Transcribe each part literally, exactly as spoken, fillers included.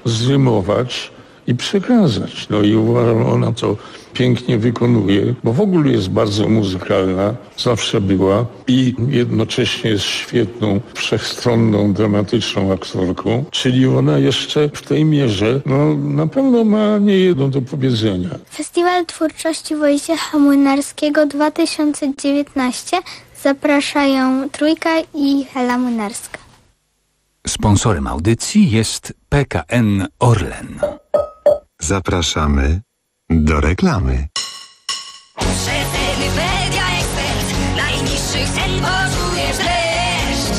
zrymować i przekazać. No i uważam, ona to pięknie wykonuje, bo w ogóle jest bardzo muzykalna, zawsze była i jednocześnie jest świetną, wszechstronną, dramatyczną aktorką, czyli ona jeszcze w tej mierze, no na pewno ma niejedno do powiedzenia. Festiwal Twórczości Wojciecha Młynarskiego dwa tysiące dziewiętnaście zapraszają Trójka i Hela Młynarska. Sponsorem audycji jest P K N Orlen. Zapraszamy do reklamy. Przeceny Media Expert. Najniższych cen poczujesz dreszcz.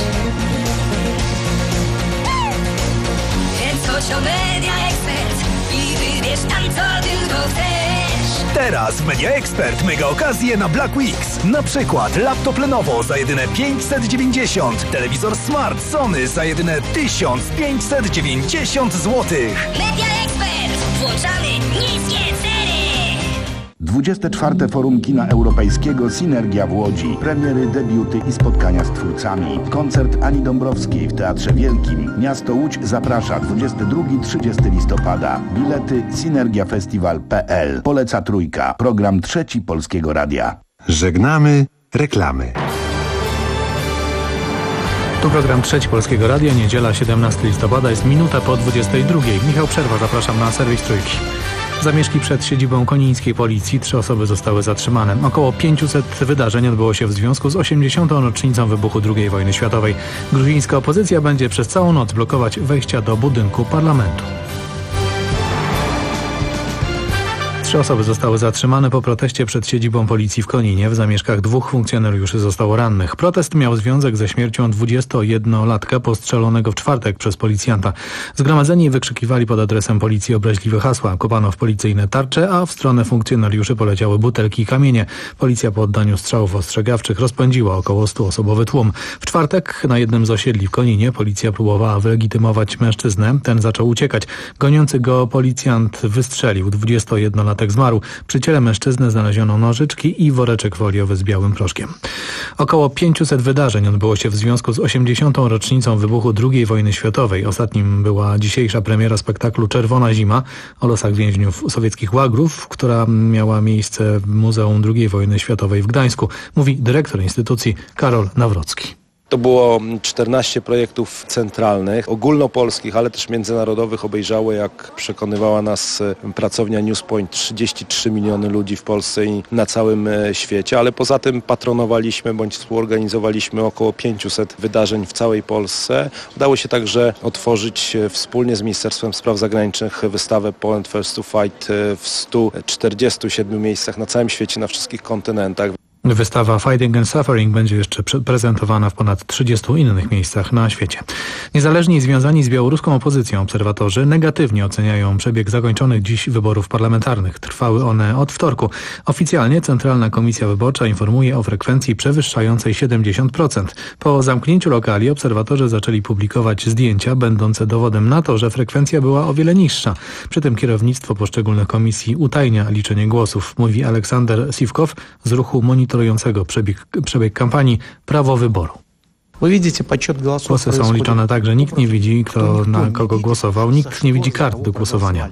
Więc chodź o Media Expert i wybierz tam, co tylko chcesz. Teraz w Media Expert mega okazje na Black Weeks. Na przykład laptop Lenovo za jedyne pięćset dziewięćdziesiąt, telewizor Smart Sony za jedyne tysiąc pięćset dziewięćdziesiąt złotych. Media Expert. Włączamy niskie ceny. dwudzieste czwarte Forum Kina Europejskiego Synergia w Łodzi. Premiery, debiuty i spotkania z twórcami. Koncert Ani Dąbrowskiej w Teatrze Wielkim. Miasto Łódź zaprasza dwudziestego drugiego do trzydziestego listopada. Bilety synergiafestiwal kropka p l. Poleca Trójka. Program Trzeci Polskiego Radia. Żegnamy reklamy. Tu program Trzeci Polskiego Radia, niedziela siedemnastego listopada, jest minuta po dwudziestej drugiej. Michał Przerwa, zapraszam na serwis Trójki. Zamieszki przed siedzibą konińskiej policji. Trzy osoby zostały zatrzymane. Około pięćset wydarzeń odbyło się w związku z osiemdziesiątą rocznicą wybuchu drugiej wojny światowej. Gruzińska opozycja będzie przez całą noc blokować wejścia do budynku parlamentu. Trzy osoby zostały zatrzymane po proteście przed siedzibą policji w Koninie. W zamieszkach dwóch funkcjonariuszy zostało rannych. Protest miał związek ze śmiercią dwudziestojednolatka postrzelonego w czwartek przez policjanta. Zgromadzeni wykrzykiwali pod adresem policji obraźliwe hasła. Kopano w policyjne tarcze, a w stronę funkcjonariuszy poleciały butelki i kamienie. Policja po oddaniu strzałów ostrzegawczych rozpędziła około stuosobowy tłum. W czwartek na jednym z osiedli w Koninie policja próbowała wylegitymować mężczyznę. Ten zaczął uciekać. Goniący go policjant wystrzelił. dwudziestojednolatek zmarł. Przy ciele mężczyzny znaleziono nożyczki i woreczek foliowy z białym proszkiem. Około pięćset wydarzeń odbyło się w związku z osiemdziesiątą rocznicą wybuchu drugiej wojny światowej. Ostatnim była dzisiejsza premiera spektaklu Czerwona Zima o losach więźniów sowieckich łagrów, która miała miejsce w Muzeum drugiej wojny światowej w Gdańsku, mówi dyrektor instytucji Karol Nawrocki. To było czternaście projektów centralnych, ogólnopolskich, ale też międzynarodowych. Obejrzało, jak przekonywała nas pracownia Newspoint, trzydzieści trzy miliony ludzi w Polsce i na całym świecie, ale poza tym patronowaliśmy bądź współorganizowaliśmy około pięćset wydarzeń w całej Polsce. Udało się także otworzyć wspólnie z Ministerstwem Spraw Zagranicznych wystawę Poland First to Fight w stu czterdziestu siedmiu miejscach na całym świecie, na wszystkich kontynentach. Wystawa Fighting and Suffering będzie jeszcze prezentowana w ponad trzydziestu innych miejscach na świecie. Niezależni i związani z białoruską opozycją obserwatorzy negatywnie oceniają przebieg zakończonych dziś wyborów parlamentarnych. Trwały one od wtorku. Oficjalnie Centralna Komisja Wyborcza informuje o frekwencji przewyższającej siedemdziesiąt procent. Po zamknięciu lokali obserwatorzy zaczęli publikować zdjęcia będące dowodem na to, że frekwencja była o wiele niższa. Przy tym kierownictwo poszczególnych komisji utajnia liczenie głosów, mówi Aleksander Siwkow z ruchu monitorującego przebieg, przebieg kampanii Prawo Wyboru. Głosy są liczone tak, że nikt nie widzi, kto na kogo głosował, nikt nie widzi kart do głosowania.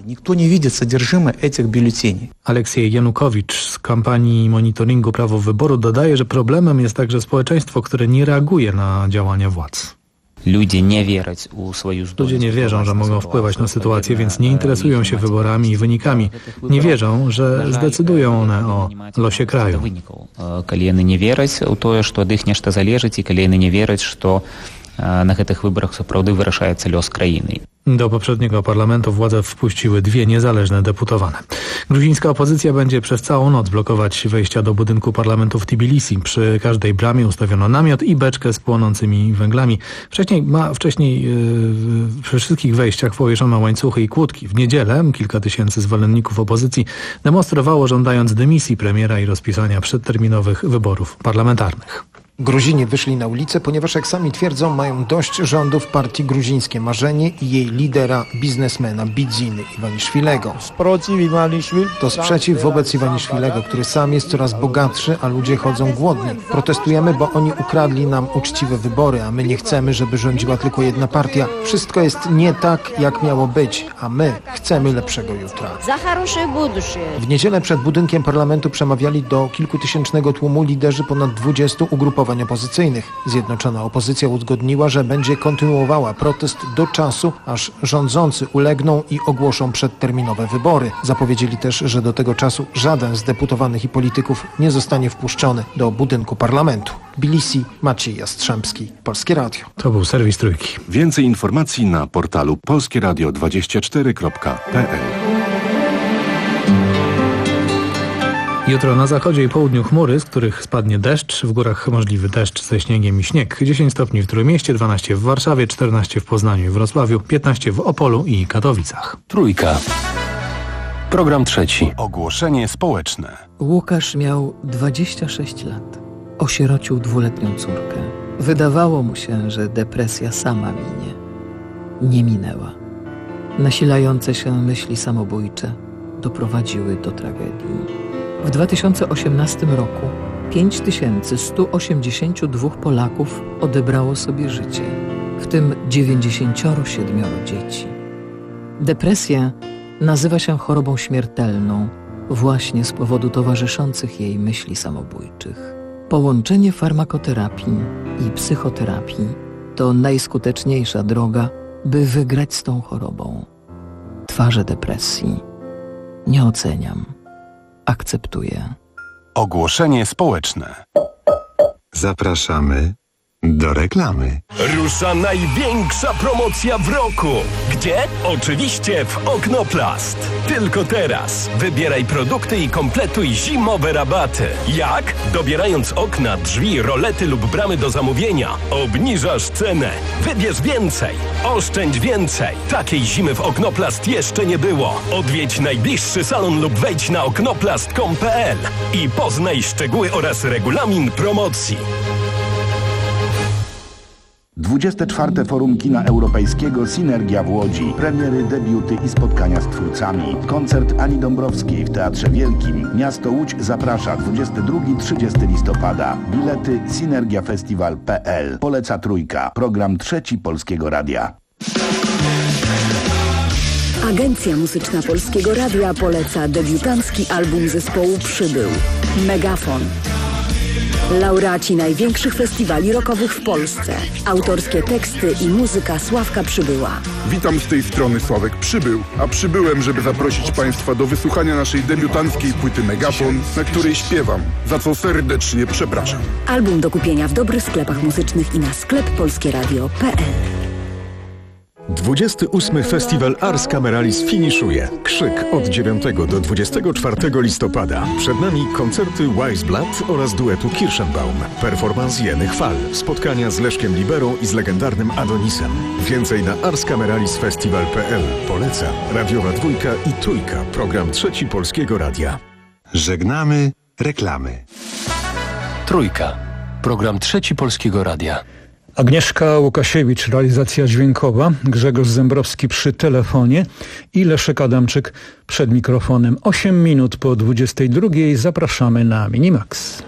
Aleksiej Janukowicz z kampanii monitoringu Prawo Wyboru dodaje, że problemem jest także społeczeństwo, które nie reaguje na działania władz. Ludzie nie wierzą, że mogą wpływać na sytuację, więc nie interesują się wyborami i wynikami. Nie wierzą, że zdecydują one o losie kraju. Kiedy nie wierzą w to, że od ich nešto zależy i kiedy nie wierzą, że na tych wyborach naprawdę wyrażają los krainy. Do poprzedniego parlamentu władze wpuściły dwie niezależne deputowane. Gruzińska opozycja będzie przez całą noc blokować wejścia do budynku parlamentu w Tbilisi. Przy każdej bramie ustawiono namiot i beczkę z płonącymi węglami. Wcześniej, ma, wcześniej yy, przy wszystkich wejściach powieszono łańcuchy i kłódki. W niedzielę kilka tysięcy zwolenników opozycji demonstrowało, żądając dymisji premiera i rozpisania przedterminowych wyborów parlamentarnych. Gruzini wyszli na ulicę, ponieważ jak sami twierdzą, mają dość rządów partii Gruzińskie Marzenie i jej lidera, biznesmena Bidziny Iwaniszwilego. To sprzeciw wobec Iwaniszwilego, który sam jest coraz bogatszy, a ludzie chodzą głodni. Protestujemy, bo oni ukradli nam uczciwe wybory, a my nie chcemy, żeby rządziła tylko jedna partia. Wszystko jest nie tak, jak miało być, a my chcemy lepszego jutra. W niedzielę przed budynkiem parlamentu przemawiali do kilkutysięcznego tłumu liderzy ponad dwudziestu ugrupowań opozycyjnych. Zjednoczona opozycja uzgodniła, że będzie kontynuowała protest do czasu, aż rządzący ulegną i ogłoszą przedterminowe wybory. Zapowiedzieli też, że do tego czasu żaden z deputowanych i polityków nie zostanie wpuszczony do budynku parlamentu. Tbilisi, Maciej Jastrzębski, Polskie Radio. To był serwis Trójki. Więcej informacji na portalu polskie radio dwadzieścia cztery kropka p l. Jutro na zachodzie i południu chmury, z których spadnie deszcz. W górach możliwy deszcz ze śniegiem i śnieg. dziesięć stopni w Trójmieście, dwanaście w Warszawie, czternaście w Poznaniu i Wrocławiu, piętnaście w Opolu i Katowicach. Trójka. Program trzeci. Ogłoszenie społeczne. Łukasz miał dwadzieścia sześć lat. Osierocił dwuletnią córkę. Wydawało mu się, że depresja sama minie. Nie minęła. Nasilające się myśli samobójcze doprowadziły do tragedii. W dwa tysiące osiemnastym roku pięć tysięcy sto osiemdziesiąt dwa Polaków odebrało sobie życie, w tym dziewięćdziesiąt siedem dzieci. Depresja nazywa się chorobą śmiertelną właśnie z powodu towarzyszących jej myśli samobójczych. Połączenie farmakoterapii i psychoterapii to najskuteczniejsza droga, by wygrać z tą chorobą. Twarze depresji nie oceniam. Akceptuję. Ogłoszenie społeczne. Zapraszamy do reklamy. Rusza największa promocja w roku. Gdzie? Oczywiście w Oknoplast. Tylko teraz. Wybieraj produkty i kompletuj zimowe rabaty. Jak? Dobierając okna, drzwi, rolety lub bramy do zamówienia, obniżasz cenę. Wybierz więcej. Oszczędź więcej. Takiej zimy w Oknoplast jeszcze nie było. Odwiedź najbliższy salon lub wejdź na oknoplast kropka com kropka p l i poznaj szczegóły oraz regulamin promocji. dwudzieste czwarte Forum Kina Europejskiego Synergia w Łodzi. Premiery, debiuty i spotkania z twórcami. Koncert Ani Dąbrowskiej w Teatrze Wielkim. Miasto Łódź zaprasza dwudziestego drugiego do trzydziestego listopada. Bilety synergiafestiwal kropka p l. Poleca Trójka. Program trzeci Polskiego Radia. Agencja Muzyczna Polskiego Radia poleca debiutancki album zespołu Przybył. Megafon. Laureaci największych festiwali rockowych w Polsce. Autorskie teksty i muzyka Sławka Przybyła. Witam z tej strony Sławek Przybył, a przybyłem, żeby zaprosić Państwa do wysłuchania naszej debiutanckiej płyty Megafon, na której śpiewam, za co serdecznie przepraszam. Album do kupienia w dobrych sklepach muzycznych i na sklep polskieradio kropka p l. dwudziesty ósmy Festiwal Ars Cameralis finiszuje. Krzyk od dziewiątego do dwudziestego czwartego listopada. Przed nami koncerty Weissblatt oraz duetu Kirschenbaum. Performans Jeny Chwal. Spotkania z Leszkiem Liberą i z legendarnym Adonisem. Więcej na ars cameralis festival kropka p l. Poleca Radiowa Dwójka i Trójka. Program trzeci Polskiego Radia. Żegnamy reklamy. Trójka. Program trzeci Polskiego Radia. Agnieszka Łukasiewicz, realizacja dźwiękowa, Grzegorz Zembrowski przy telefonie i Leszek Adamczyk przed mikrofonem. osiem minut po dwudziestej drugiej zapraszamy na Minimax.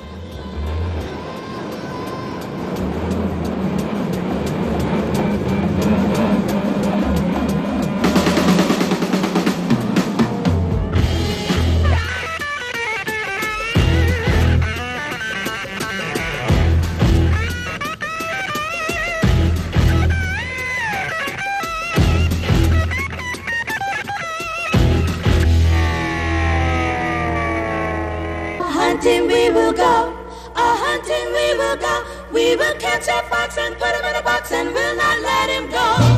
Hunting we will go, a hunting we will go. We will catch a fox and put him in a box and we'll not let him go.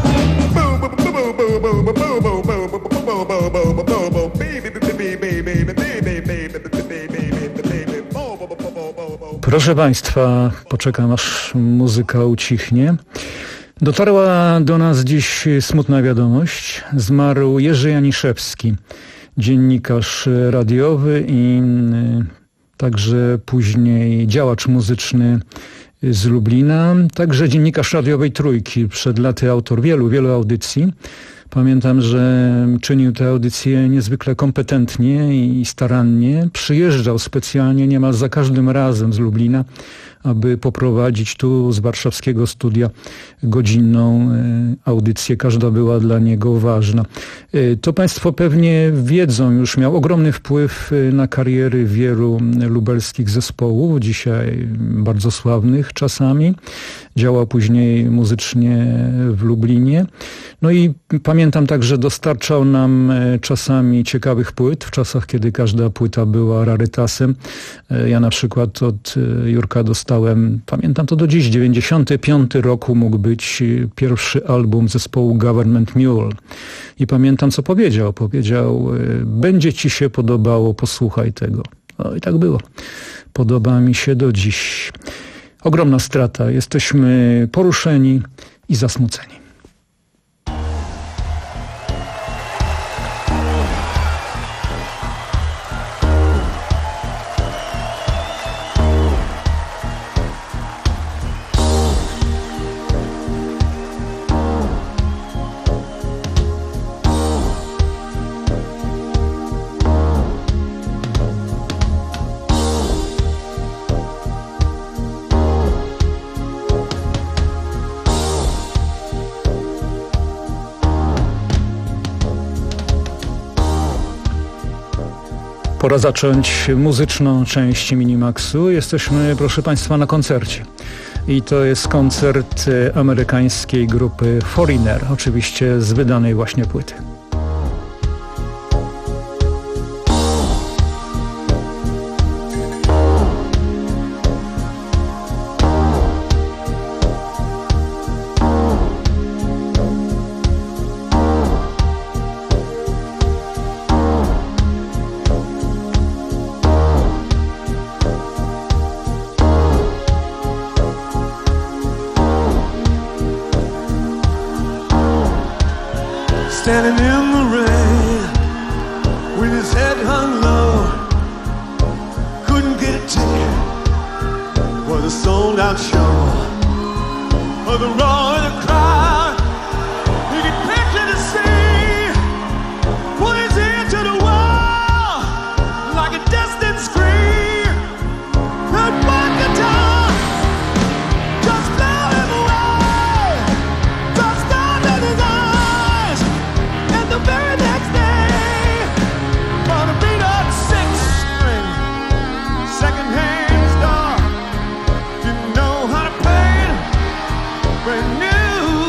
Proszę Państwa, poczekam aż muzyka ucichnie. Dotarła do nas dziś smutna wiadomość. Zmarł Jerzy Janiszewski, dziennikarz radiowy i także później działacz muzyczny z Lublina, także dziennikarz radiowej Trójki, przed laty autor wielu, wielu audycji. Pamiętam, że czynił te audycje niezwykle kompetentnie i starannie. Przyjeżdżał specjalnie niemal za każdym razem z Lublina, aby poprowadzić tu z warszawskiego studia godzinną audycję. Każda była dla niego ważna. To Państwo pewnie wiedzą, już miał ogromny wpływ na kariery wielu lubelskich zespołów, dzisiaj bardzo sławnych czasami. Działał później muzycznie w Lublinie. No i pamiętam także, dostarczał nam czasami ciekawych płyt, w czasach, kiedy każda płyta była rarytasem. Ja na przykład od Jurka dostałem, pamiętam to do dziś, dziewięćdziesiąty piąty roku mógł być pierwszy album zespołu Government Mule. I pamiętam, co powiedział. Powiedział, będzie ci się podobało, posłuchaj tego. No i tak było. Podoba mi się do dziś. Ogromna strata. Jesteśmy poruszeni i zasmuceni. Pora zacząć muzyczną część Minimaxu. Jesteśmy, proszę Państwa, na koncercie. I to jest koncert amerykańskiej grupy Foreigner, oczywiście z wydanej właśnie płyty. Standing in the rain with his head hung low, couldn't get a ticket for the sold out show. For the roar of the crowd, he could picture the scene, put his ear to the wall like a distant scream. That one guitar just blew him away, just down in his eyes. The very next day, on a beat up six string, second hand store, didn't know how to play it, brand new.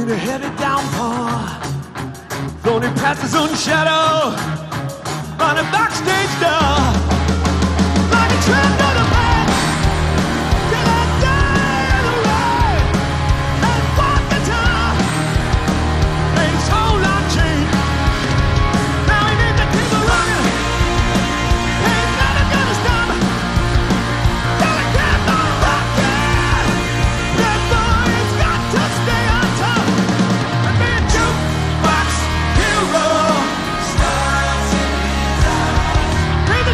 the heavy downpour, floating past his own shadow, running backstage door, like a trend on the back, till I die of the road, and walk the town, made his whole life change. Now he needs to keep it running, ain't nothing gonna stop, gotta keep on rocking, that boy has got to stay on top, and be a jukebox hero. Starts in his eyes.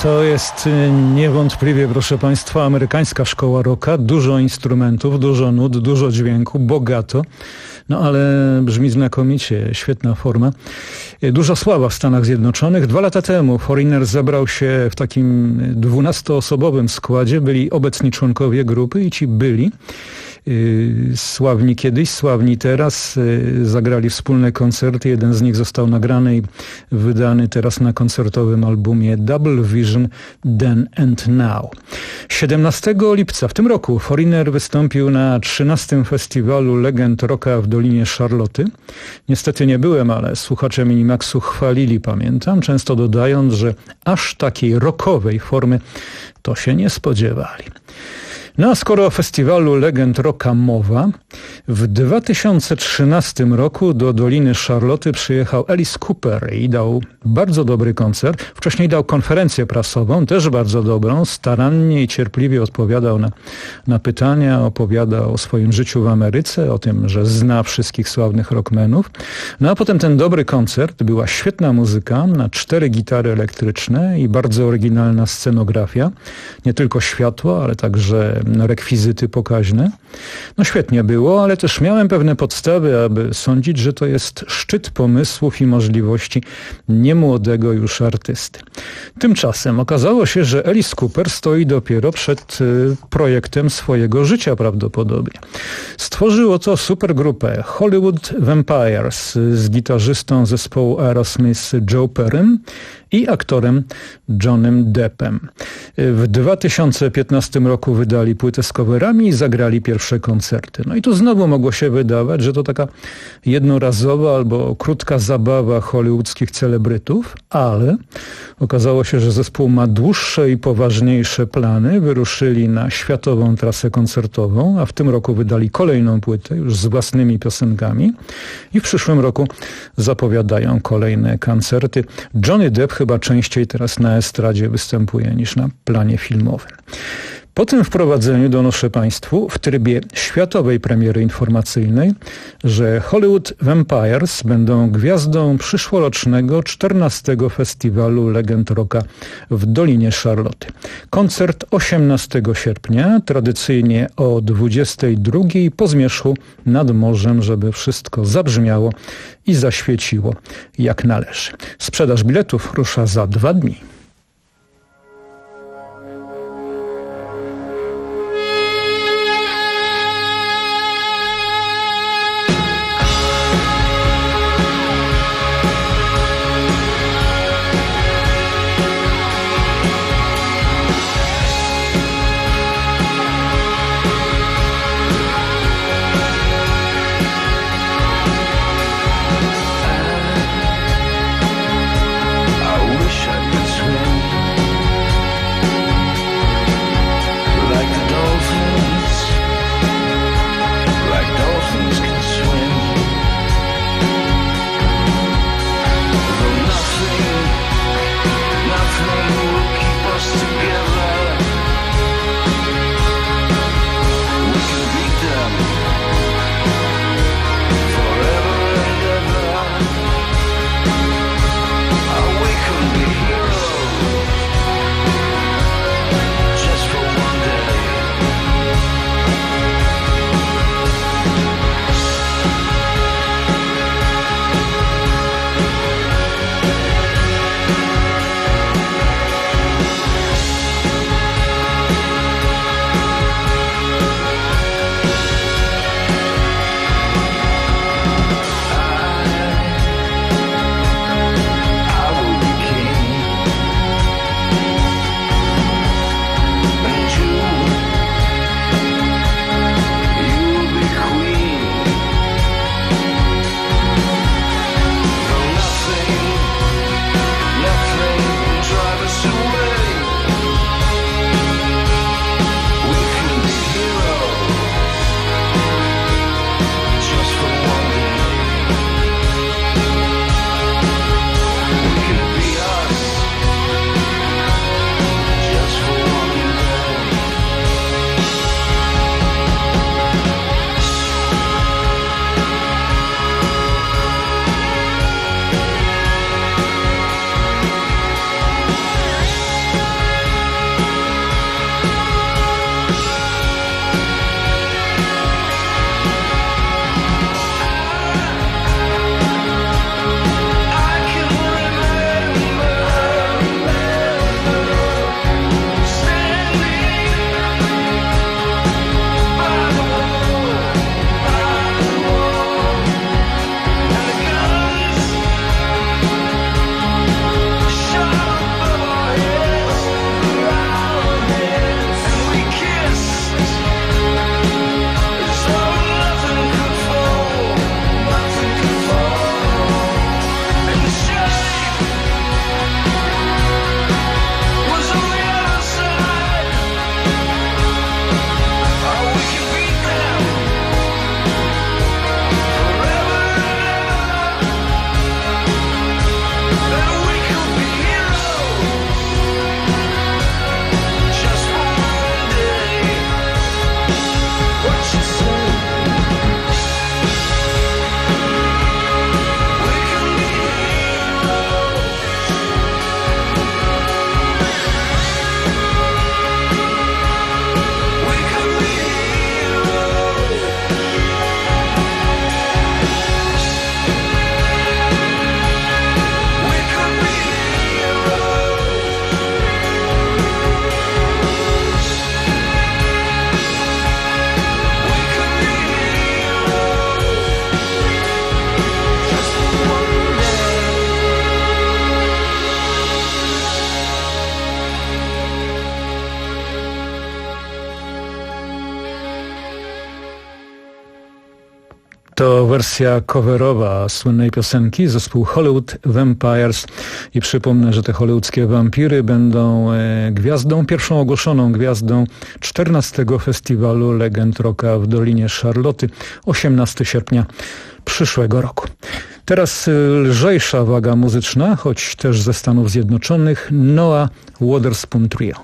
To jest niewątpliwie, proszę Państwa, amerykańska szkoła rocka. Dużo instrumentów, dużo nut, dużo dźwięku, bogato. No ale brzmi znakomicie, świetna forma. Duża sława w Stanach Zjednoczonych. Dwa lata temu Foreigner zebrał się w takim dwunastoosobowym składzie. Byli obecni członkowie grupy i ci byli sławni kiedyś, sławni teraz, zagrali wspólne koncerty. Jeden z nich został nagrany i wydany teraz na koncertowym albumie Double Vision Then and Now. siedemnastego lipca w tym roku Foreigner wystąpił na trzynastym festiwalu Legend Rocka w Dolinie Szarloty. Niestety nie byłem, ale słuchacze Minimaxu chwalili, pamiętam, często dodając, że aż takiej rockowej formy to się nie spodziewali. No a skoro o festiwalu Legend Rocka mowa, w dwa tysiące trzynastym roku do Doliny Szarloty przyjechał Alice Cooper i dał bardzo dobry koncert. Wcześniej dał konferencję prasową, też bardzo dobrą, starannie i cierpliwie odpowiadał na, na pytania, opowiadał o swoim życiu w Ameryce, o tym, że zna wszystkich sławnych rockmenów. No a potem ten dobry koncert, była świetna muzyka na cztery gitary elektryczne i bardzo oryginalna scenografia. Nie tylko światło, ale także rekwizyty pokaźne. No świetnie było, ale też miałem pewne podstawy, aby sądzić, że to jest szczyt pomysłów i możliwości niemłodego już artysty. Tymczasem okazało się, że Alice Cooper stoi dopiero przed y, projektem swojego życia prawdopodobnie. Stworzyło to supergrupę Hollywood Vampires z gitarzystą zespołu Aerosmith Joe Perrym i aktorem Johnnym Deppem. W dwa tysiące piętnastym roku wydali płytę z coverami i zagrali pierwsze koncerty. No i tu znowu mogło się wydawać, że to taka jednorazowa albo krótka zabawa hollywoodzkich celebrytów, ale okazało się, że zespół ma dłuższe i poważniejsze plany. Wyruszyli na światową trasę koncertową, a w tym roku wydali kolejną płytę już z własnymi piosenkami i w przyszłym roku zapowiadają kolejne koncerty. Johnny Depp chyba częściej teraz na estradzie występuje niż na planie filmowym. Po tym wprowadzeniu donoszę Państwu w trybie światowej premiery informacyjnej, że Hollywood Vampires będą gwiazdą przyszłorocznego czternastego festiwalu Legend Rocka w Dolinie Szarloty. Koncert osiemnastego sierpnia, tradycyjnie o dwudziestej drugiej po zmierzchu nad morzem, żeby wszystko zabrzmiało i zaświeciło jak należy. Sprzedaż biletów rusza za dwa dni. I wish I could swim To wersja coverowa słynnej piosenki, zespół Hollywood Vampires. I przypomnę, że te hollywoodzkie wampiry będą gwiazdą, pierwszą ogłoszoną gwiazdą czternastego Festiwalu Legend Rocka w Dolinie Szarloty, osiemnastego sierpnia przyszłego roku. Teraz lżejsza waga muzyczna, choć też ze Stanów Zjednoczonych, Noah Witherspoon Trio.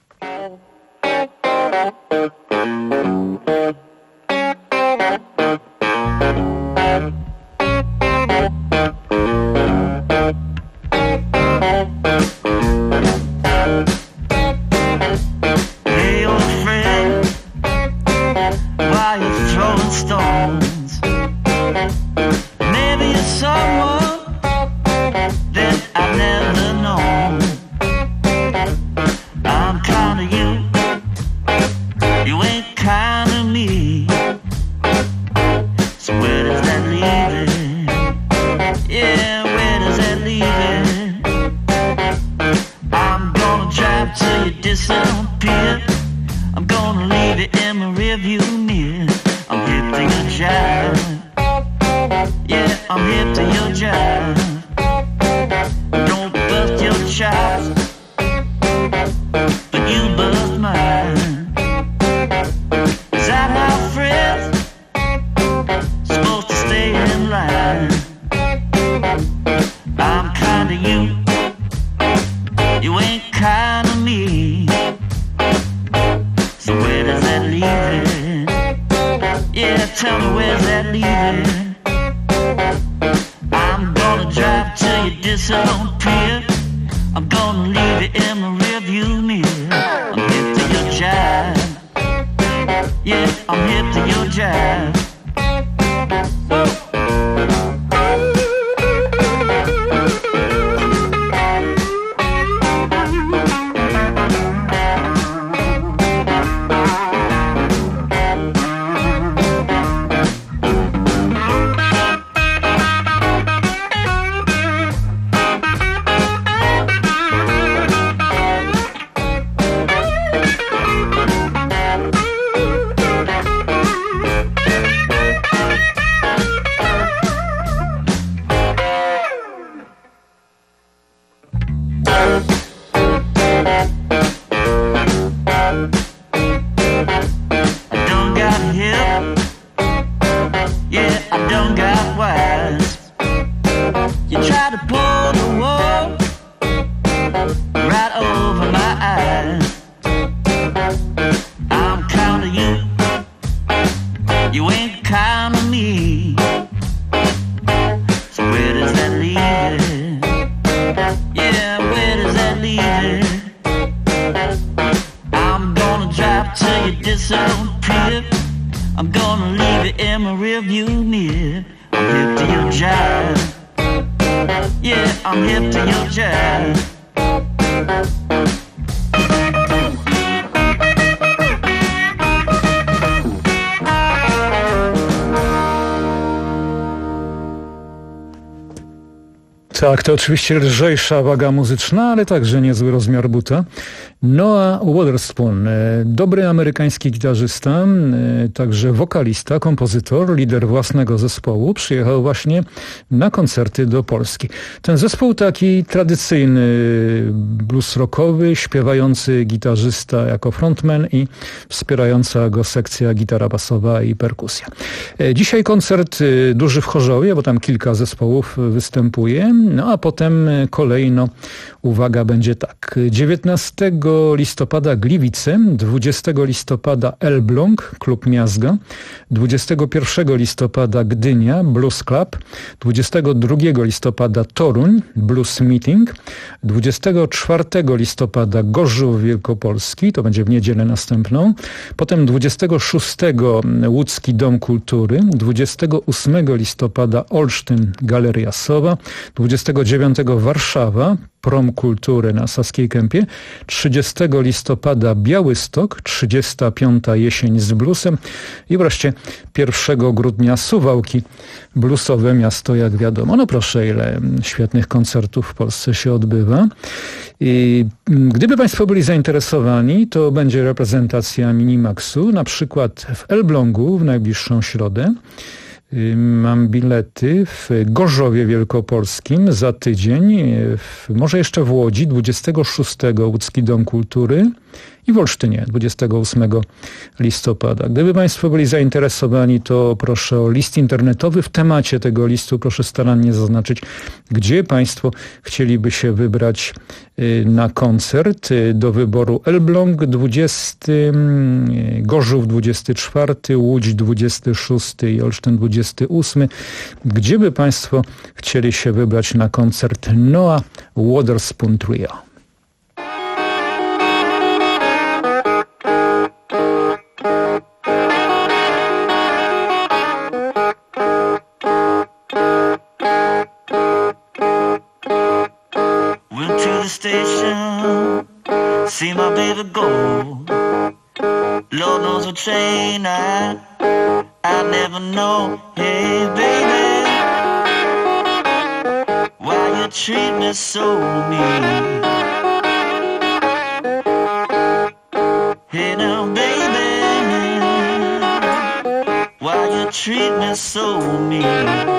Tak, to oczywiście lżejsza waga muzyczna, ale także niezły rozmiar buta. Noah Witherspoon, dobry amerykański gitarzysta, także wokalista, kompozytor, lider własnego zespołu, przyjechał właśnie na koncerty do Polski. Ten zespół taki tradycyjny, blues rockowy, śpiewający gitarzysta jako frontman i wspierająca go sekcja gitara basowa i perkusja. Dzisiaj koncert duży w Chorzowie, bo tam kilka zespołów występuje, no a potem kolejno, uwaga, będzie tak, dziewiętnastego listopada Gliwice, dwudziestego listopada Elbląg, klub Miazga, dwudziestego pierwszego listopada Gdynia, Blues Club, dwudziestego drugiego listopada Toruń, Blues Meeting, dwudziestego czwartego listopada Gorzów Wielkopolski, to będzie w niedzielę następną, potem dwudziestego szóstego Łódzki Dom Kultury, dwudziestego ósmego listopada Olsztyn, Galeria Sowa, dwudziestego dziewiątego Warszawa, Prom Kultury na Saskiej Kępie, trzydziestego listopada Białystok, trzydziesta piąta Jesień z bluesem i wreszcie pierwszego grudnia Suwałki, bluesowe miasto jak wiadomo. No proszę, ile świetnych koncertów w Polsce się odbywa. I gdyby Państwo byli zainteresowani, to będzie reprezentacja Minimaxu, na przykład w Elblągu w najbliższą środę. Mam bilety w Gorzowie Wielkopolskim za tydzień, w, może jeszcze w Łodzi dwudziestego szóstego Łódzki Dom Kultury i w Olsztynie dwudziestego ósmego listopada. Gdyby Państwo byli zainteresowani, to proszę o list internetowy. W temacie tego listu proszę starannie zaznaczyć, gdzie Państwo chcieliby się wybrać na koncert. Do wyboru Elbląg dwudziesty, Gorzów dwudziesty czwarty, Łódź dwudziesty szósty i Olsztyn dwudziesty ósmy. Gdzie by Państwo chcieli się wybrać na koncert Noah Waterspoon Trio? Station, see my baby go. Lord knows what train I, I never know. Hey baby, why you treat me so mean? Hey now baby, why you treat me so mean?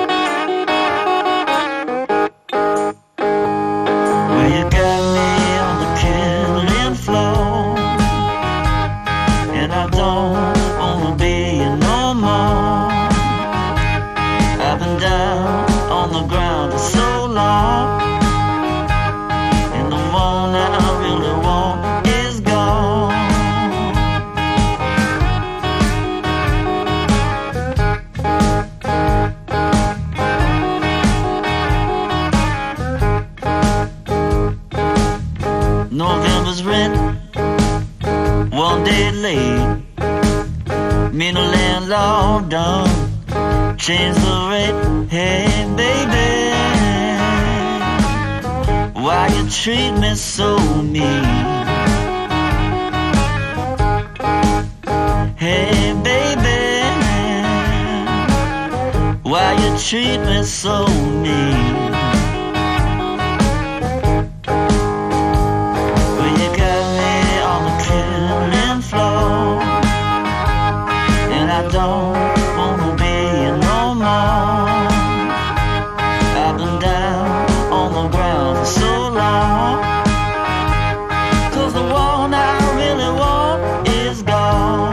November's rent, one day late. Me no landlord done change the rate. Hey baby, why you treat me so mean? Hey baby, why you treat me so mean? Don't wanna be here no more. I've been down on the ground for so long, 'cause the one I really want is gone.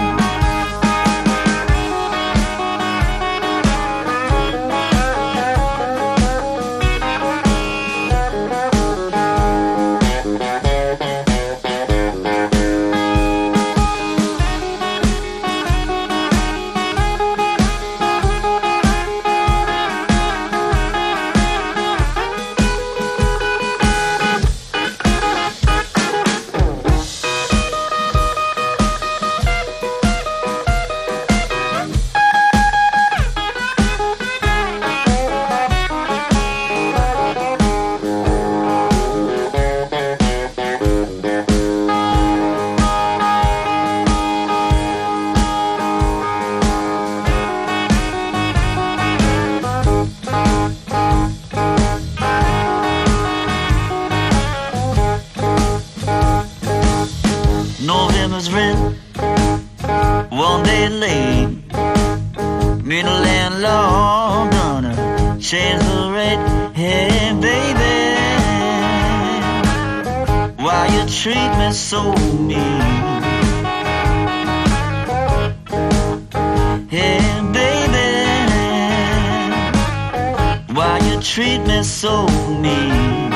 November's rent, one day late. Me the landlord done change the rate. Hey baby, why you treat me so mean? Hey baby, why you treat me so mean?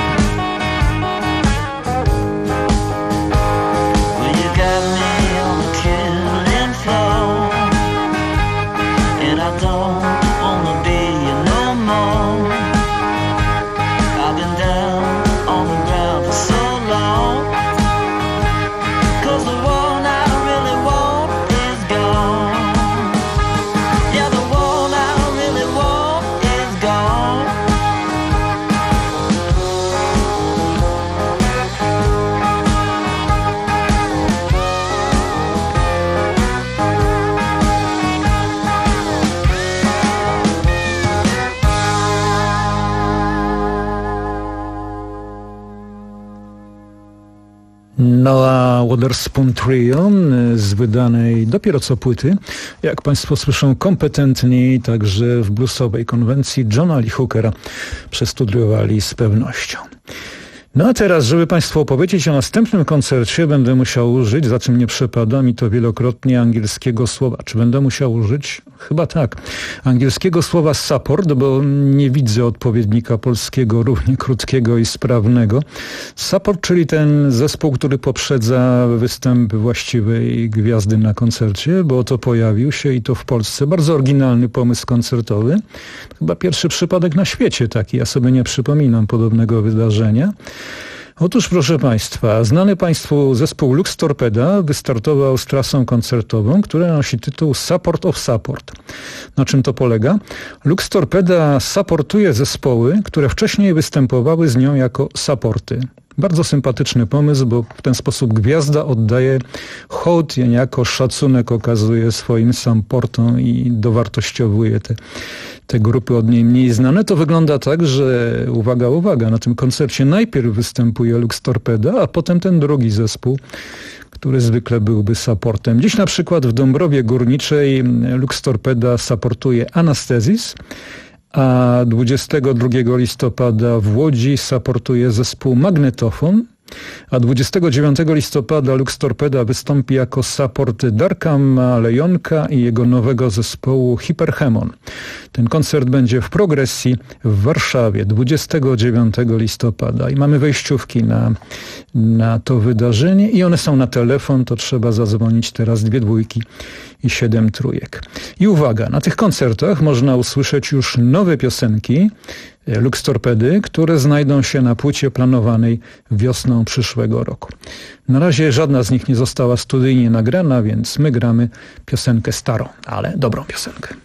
Waterspoon Trio z wydanej dopiero co płyty. Jak Państwo słyszą, kompetentni także w bluesowej konwencji Johna Lee Hookera przestudiowali z pewnością. No a teraz, żeby Państwu opowiedzieć o następnym koncercie, będę musiał użyć, za czym nie przepada mi to wielokrotnie, angielskiego słowa. Czy będę musiał użyć? Chyba tak. Angielskiego słowa support, bo nie widzę odpowiednika polskiego, równie krótkiego i sprawnego. Support, czyli ten zespół, który poprzedza występ właściwej gwiazdy na koncercie, bo oto pojawił się i to w Polsce. Bardzo oryginalny pomysł koncertowy. Chyba pierwszy przypadek na świecie taki. Ja sobie nie przypominam podobnego wydarzenia. Otóż, proszę Państwa, znany Państwu zespół Lux Torpeda wystartował z trasą koncertową, która nosi tytuł Support of Support. Na czym to polega? Lux Torpeda supportuje zespoły, które wcześniej występowały z nią jako supporty. Bardzo sympatyczny pomysł, bo w ten sposób gwiazda oddaje hołd, niejako szacunek okazuje swoim supportom i dowartościowuje te, te grupy od niej mniej znane. To wygląda tak, że uwaga, uwaga, na tym koncercie najpierw występuje Lux Torpeda, a potem ten drugi zespół, który zwykle byłby supportem. Dziś na przykład w Dąbrowie Górniczej Lux Torpeda supportuje Anastasis, a dwudziestego drugiego listopada w Łodzi supportuje zespół Magnetofon, a dwudziestego dziewiątego listopada Lux Torpeda wystąpi jako support Darka Malejonka i jego nowego zespołu Hyperhemon. Ten koncert będzie w Progresji w Warszawie dwudziestego dziewiątego listopada i mamy wejściówki na, na to wydarzenie i one są na telefon, to trzeba zadzwonić teraz dwie dwójki i siedem trójek. I uwaga, na tych koncertach można usłyszeć już nowe piosenki Lux Torpedy, które znajdą się na płycie planowanej wiosną przyszłego roku. Na razie żadna z nich nie została studyjnie nagrana, więc my gramy piosenkę starą, ale dobrą piosenkę.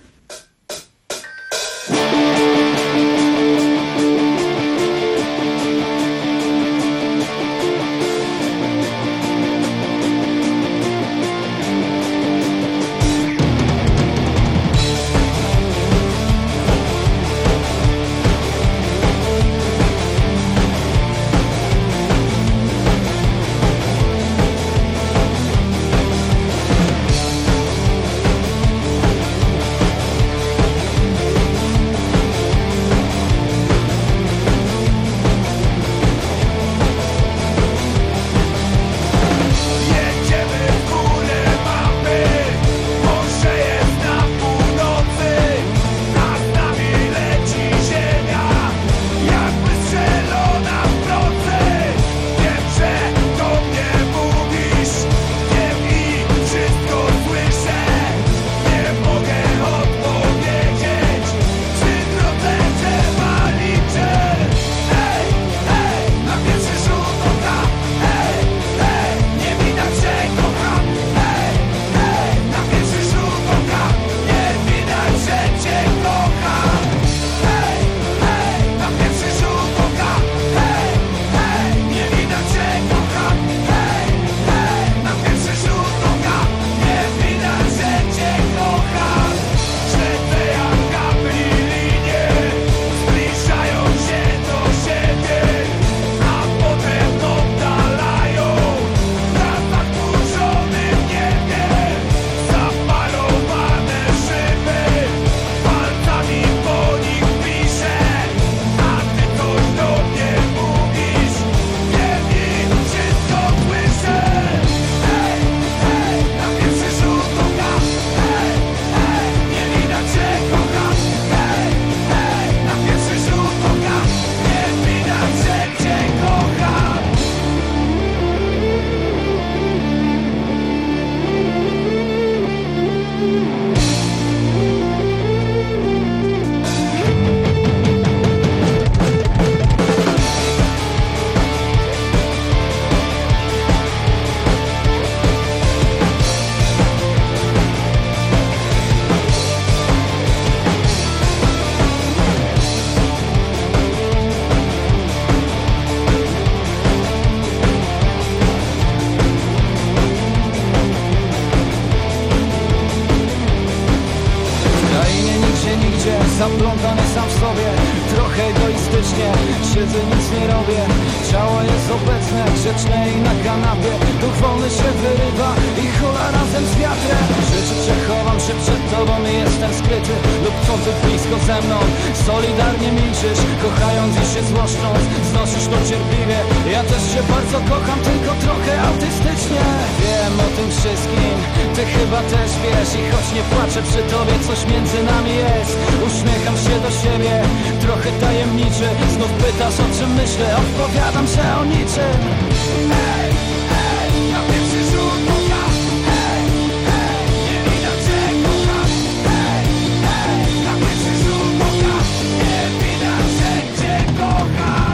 Zaplątany sam w sobie, trochę trochę egoistycznie. Siedzę, nic nie robię, ciało jest obecne, grzeczne i na kanapie. Duch wolny się wyrywa i hula razem z wiatrem. Rzeczy przechowam się przed tobą i jestem skryty, lub chcący blisko ze mną. Solidarnie milczysz, kochając i się złoszcząc, znosisz to cierpliwie. Ja też się bardzo kocham, tylko trochę autystycznie. Wiem o tym wszystkim, ty chyba też wiesz. I choć nie płaczę przy tobie, coś między nami jest. Uśmiecham się do siebie, trochę tajemniczy. Znów pytasz, o czym myślę, odpowiadam, że o niczym. Hej, hej, na pierwszy rzut oka. Hej, hej, nie widać, że kocham. Hej, hej, na pierwszy rzut oka. Nie widać, że cię kocham.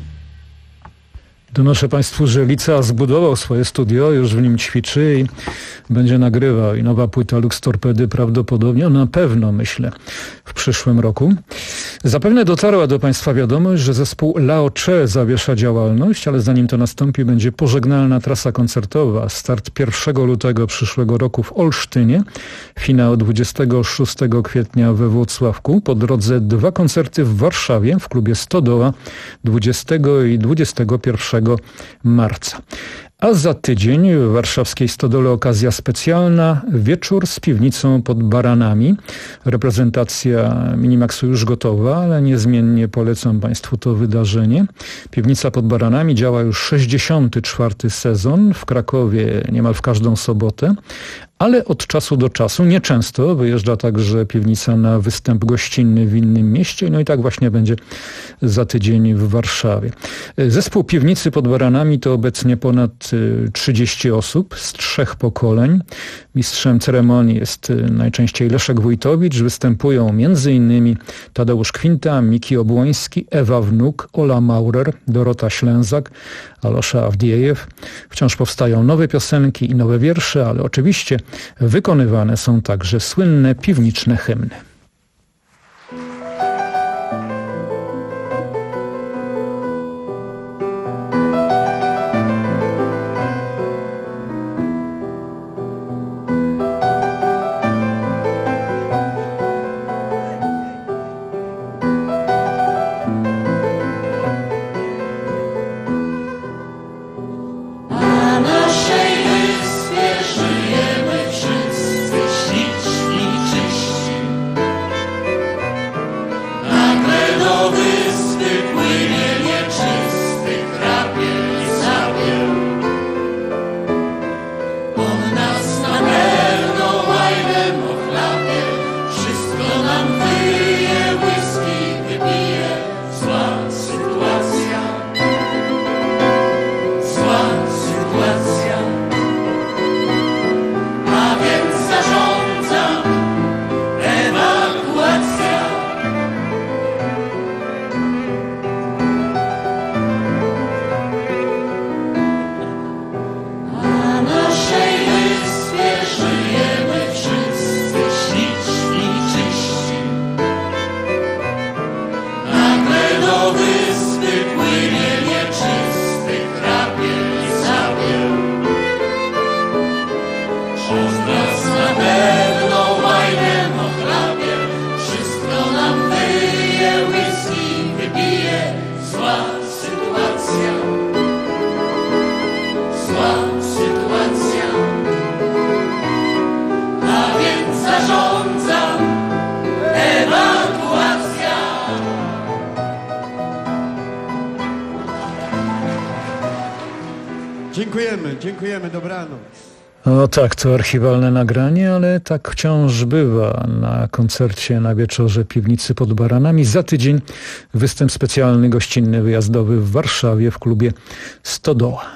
Donoszę Państwu, że Lica zbudował swoje studio, już w nim ćwiczy i będzie nagrywał. I nowa płyta Lux Torpedy prawdopodobnie, na pewno myślę, w przyszłym roku. Zapewne dotarła do Państwa wiadomość, że zespół Laocze zawiesza działalność, ale zanim to nastąpi, będzie pożegnalna trasa koncertowa. Start pierwszego lutego przyszłego roku w Olsztynie, finał dwudziestego szóstego kwietnia we Włocławku. Po drodze dwa koncerty w Warszawie w klubie Stodoła dwudziestego i dwudziestego pierwszego marca. A za tydzień w warszawskiej Stodole okazja specjalna, wieczór z piwnicą pod Baranami. Reprezentacja Minimaxu już gotowa, ale niezmiennie polecam Państwu to wydarzenie. Piwnica pod Baranami działa już sześćdziesiąty czwarty sezon, w Krakowie niemal w każdą sobotę. Ale od czasu do czasu, nieczęsto, wyjeżdża także piwnica na występ gościnny w innym mieście. No i tak właśnie będzie za tydzień w Warszawie. Zespół Piwnicy pod Baranami to obecnie ponad trzydzieści osób z trzech pokoleń. Mistrzem ceremonii jest najczęściej Leszek Wójtowicz. Występują między innymi Tadeusz Kwinta, Miki Obłoński, Ewa Wnuk, Ola Maurer, Dorota Ślęzak, Alosza Awdiejew. Wciąż powstają nowe piosenki i nowe wiersze, ale oczywiście wykonywane są także słynne piwniczne hymny. Dziękujemy, dziękujemy, dobranoc. O tak, to archiwalne nagranie, ale tak wciąż bywa na koncercie na wieczorze Piwnicy pod Baranami. Za tydzień występ specjalny, gościnny, wyjazdowy w Warszawie w klubie Stodoła.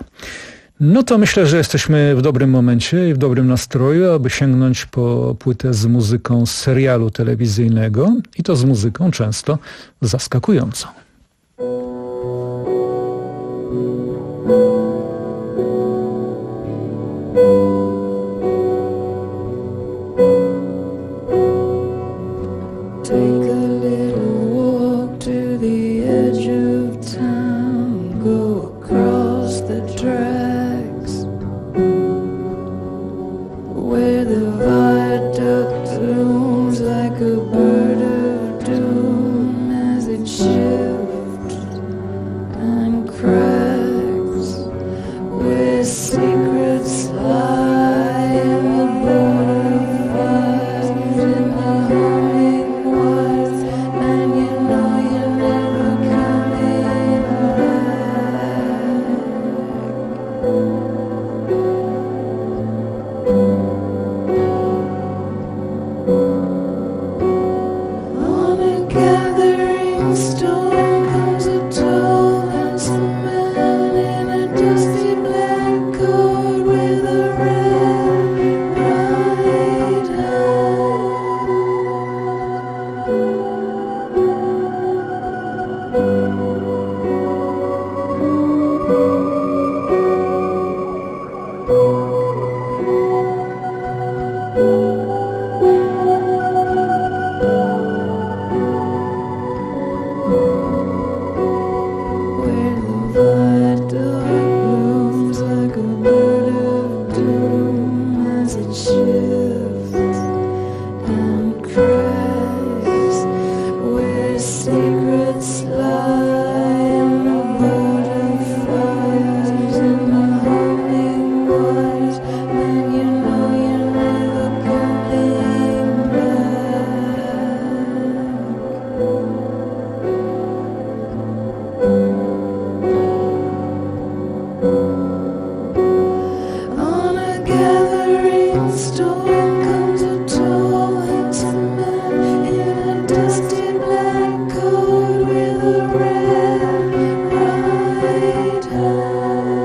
No to myślę, że jesteśmy w dobrym momencie i w dobrym nastroju, aby sięgnąć po płytę z muzyką z serialu telewizyjnego i to z muzyką często zaskakującą. Take a little walk to the edge of town, go across the tracks where the viaduct looms like a bird of doom as it shivers. storm comes a tall, handsome man in a dusty black coat with a red right hand.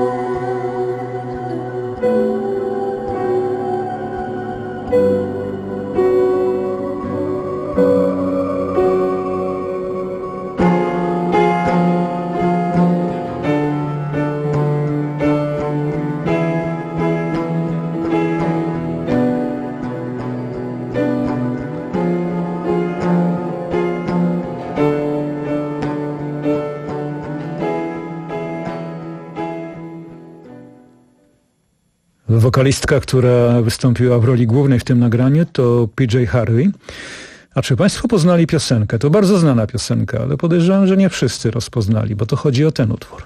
Wokalistka, która wystąpiła w roli głównej w tym nagraniu, to P J Harvey. A czy Państwo poznali piosenkę? To bardzo znana piosenka, ale podejrzewam, że nie wszyscy rozpoznali, bo to chodzi o ten utwór.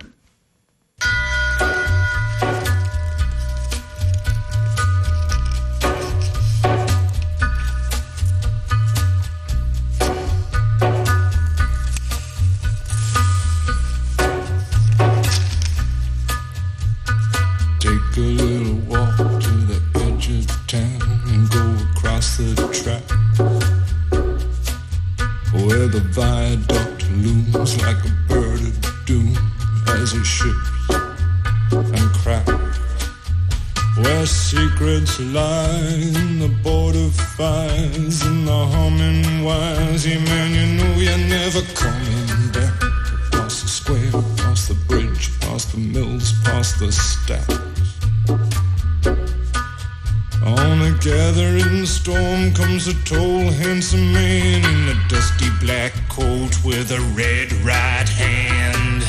Line, the border fires and the humming wires. Yeah, man, you know you're never coming back. Past the square, past the bridge, past the mills, past the stacks. On a gathering storm comes a tall, handsome man in a dusty black coat with a red right hand.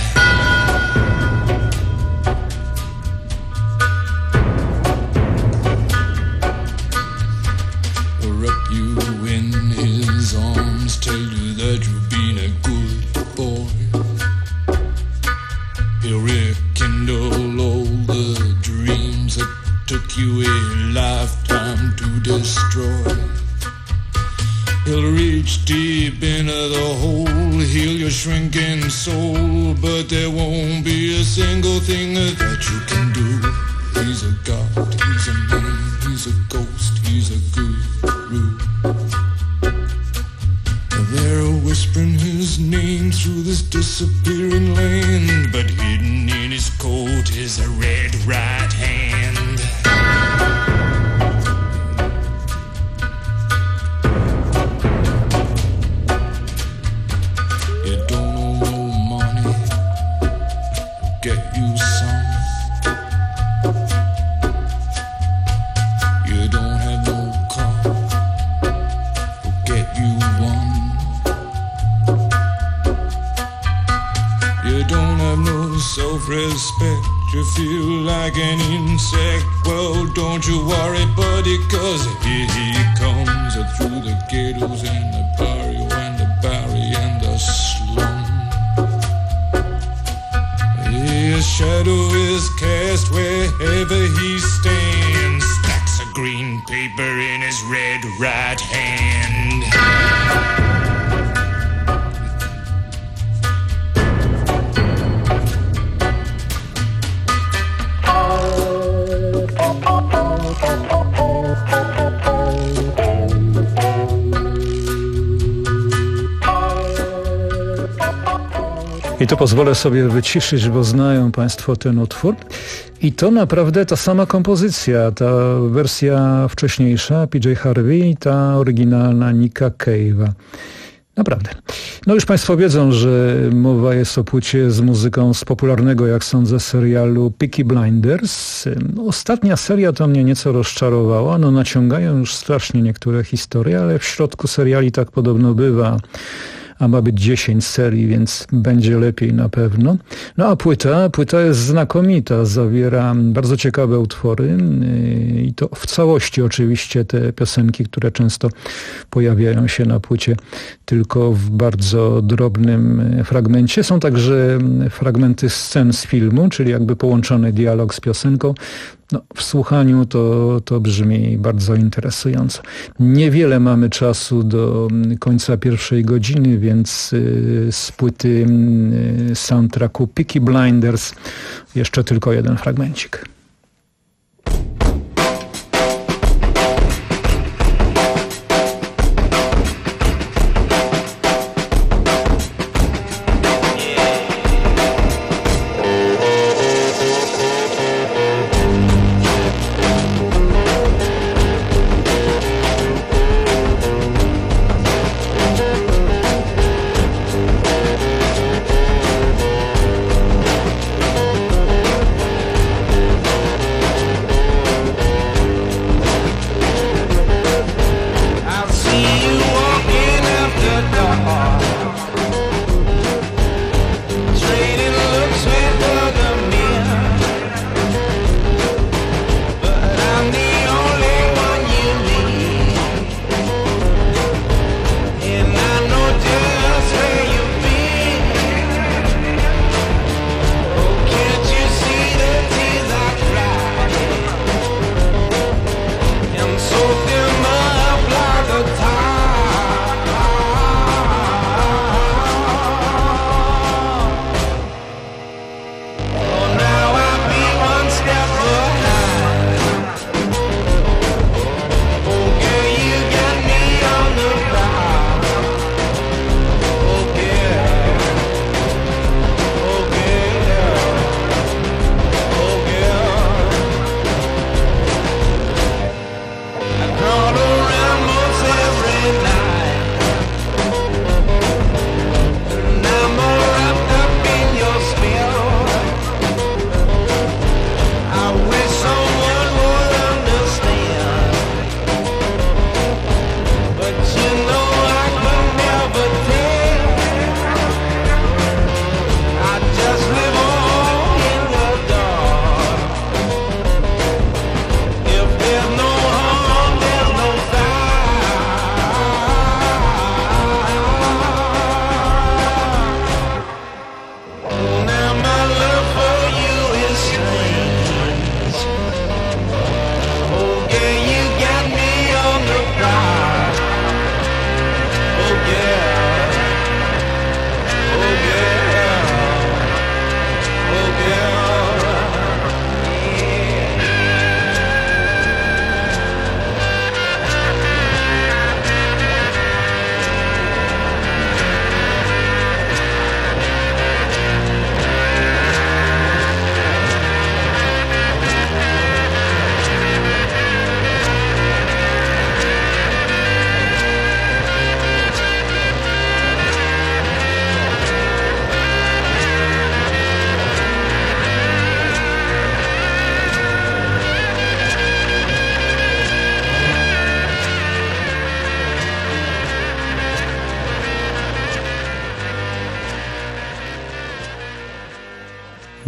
Tell you that you've been a good boy. He'll rekindle all the dreams that took you a lifetime to destroy. He'll reach deep into the hole, heal your shrinking soul, but there won't be a single thing that you can do. He's a god, he's a man, he's a ghost, he's a guru. They're whispering his name through this disappearing land, but hidden in his coat is a red right hand. You don't owe no money, get you some. You don't have no car, get you one. You don't have no self-respect, you feel like an insect. Well, don't you worry, buddy, cause here he comes through the ghettos and the barrio and the barry and the slum. His shadow is cast wherever he stands, stacks of green paper in his red right hand. I to pozwolę sobie wyciszyć, bo znają Państwo ten utwór. I to naprawdę ta sama kompozycja, ta wersja wcześniejsza P J Harvey i ta oryginalna Nicka Cave'a. Naprawdę. No już Państwo wiedzą, że mowa jest o płycie z muzyką z popularnego, jak sądzę, serialu Peaky Blinders. Ostatnia seria to mnie nieco rozczarowała. No naciągają już strasznie niektóre historie, ale w środku seriali tak podobno bywa. A ma być dziesięć serii, więc będzie lepiej na pewno. No a płyta, płyta jest znakomita, zawiera bardzo ciekawe utwory i to w całości oczywiście te piosenki, które często pojawiają się na płycie tylko w bardzo drobnym fragmencie. Są także fragmenty scen z filmu, czyli jakby połączony dialog z piosenką. No, w słuchaniu to, to brzmi bardzo interesująco. Niewiele mamy czasu do końca pierwszej godziny, więc z płyty soundtracku Peaky Blinders jeszcze tylko jeden fragmencik.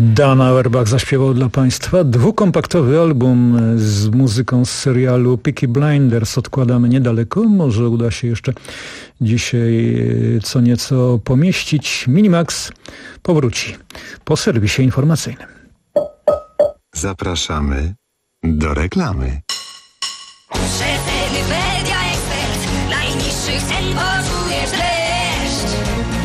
Dan Auerbach zaśpiewał dla Państwa dwukompaktowy album z muzyką z serialu Peaky Blinders. Odkładamy niedaleko, może uda się jeszcze dzisiaj co nieco pomieścić. Minimax powróci po serwisie informacyjnym. Zapraszamy do reklamy. Rzetelny Media Ekspert, najniższych cen poczujesz dreszcz.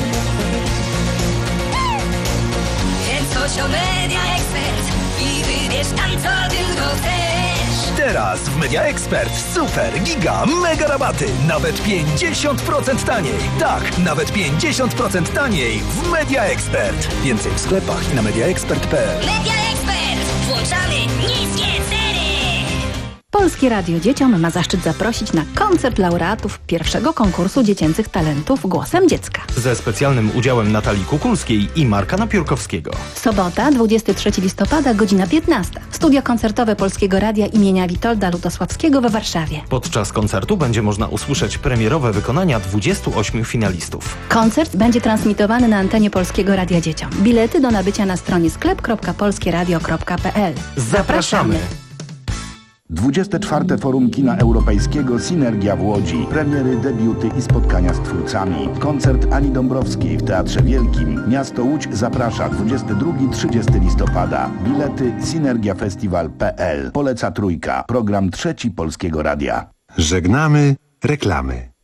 Więc chodź do Media Ekspert i wybierz tam co tylko chcesz. Teraz w Media Expert super, giga, mega rabaty. Nawet pięćdziesiąt procent taniej. Tak, nawet pięćdziesiąt procent taniej w Media Expert. Więcej w sklepach i na mediaexpert kropka p l. Media Ekspert, włączamy niskie ceny. Polskie Radio Dzieciom ma zaszczyt zaprosić na koncert laureatów pierwszego konkursu dziecięcych talentów Głosem Dziecka. Ze specjalnym udziałem Natalii Kukulskiej i Marka Napiórkowskiego. Sobota, dwudziestego trzeciego listopada, godzina piętnasta. Studio koncertowe Polskiego Radia imienia Witolda Lutosławskiego we Warszawie. Podczas koncertu będzie można usłyszeć premierowe wykonania dwudziestu ośmiu finalistów. Koncert będzie transmitowany na antenie Polskiego Radia Dzieciom. Bilety do nabycia na stronie sklep kropka polskieradio kropka p l. Zapraszamy! dwudzieste czwarte Forum Kina Europejskiego Synergia w Łodzi. Premiery, debiuty i spotkania z twórcami. Koncert Ani Dąbrowskiej w Teatrze Wielkim. Miasto Łódź zaprasza dwudziestego drugiego do trzydziestego listopada. Bilety synergiafestiwal kropka p l. Poleca Trójka. Program trzeci Polskiego Radia. Żegnamy reklamy.